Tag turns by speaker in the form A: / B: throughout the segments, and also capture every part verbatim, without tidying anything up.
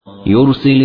A: يرسل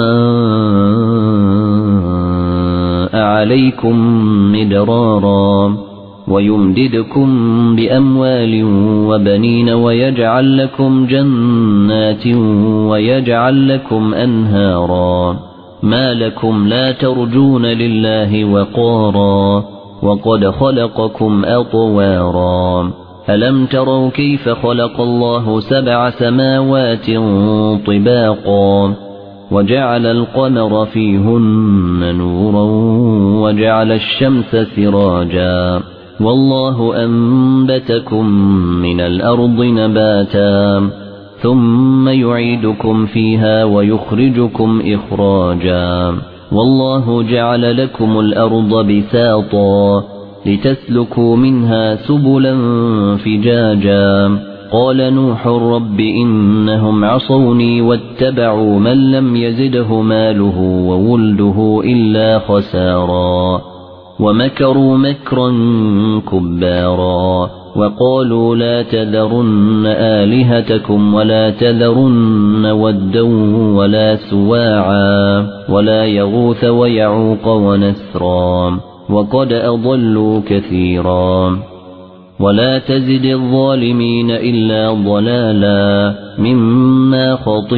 A: السماء عليكم مدرارا ويمددكم بأموال وبنين ويجعل لكم جنات ويجعل لكم أنهارا ما لكم لا ترجون لله وقارا وقد خلقكم أطوارا ألم تروا كيف خلق الله سبع سماوات طباقا وجعل القمر فيهن نورا وجعل الشمس سراجا والله أنبتكم من الأرض نباتا ثم يعيدكم فيها ويخرجكم إخراجا والله جعل لكم الأرض بساطا لتسلكوا منها سبلا فجاجا قال نوح رب إنهم عصوني واتبعوا من لم يزده ماله وولده إلا خسارا ومكروا مكرا كبارا وقالوا لا تذرن آلهتكم ولا تذرن ودا ولا سواعا ولا يغوث ويعوق ونسرا وقد أضلوا كثيرا ولا تزد الظالمين إلا ضلالا مما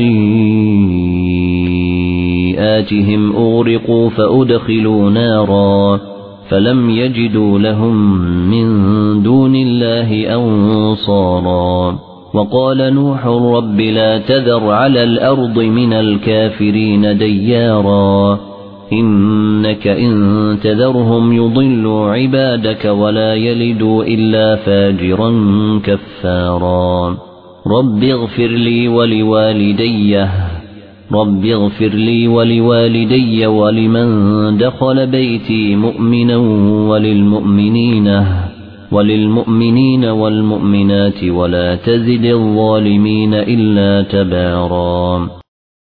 A: خطيئاتهم أغرقوا فأدخلوا نارا فلم يجدوا لهم من دون الله أنصارا وقال نوح رب لا تذر على الأرض من الكافرين ديارا إنك إن تذرهم يضلوا عبادك ولا يلدوا إلا فاجرا كفارا رب اغفر لي ولوالدي رب اغفر لي ولوالدي ولمن دخل بيتي مؤمنا وللمؤمنين وللمؤمنين والمؤمنات ولا تزد الظالمين إلا تبارا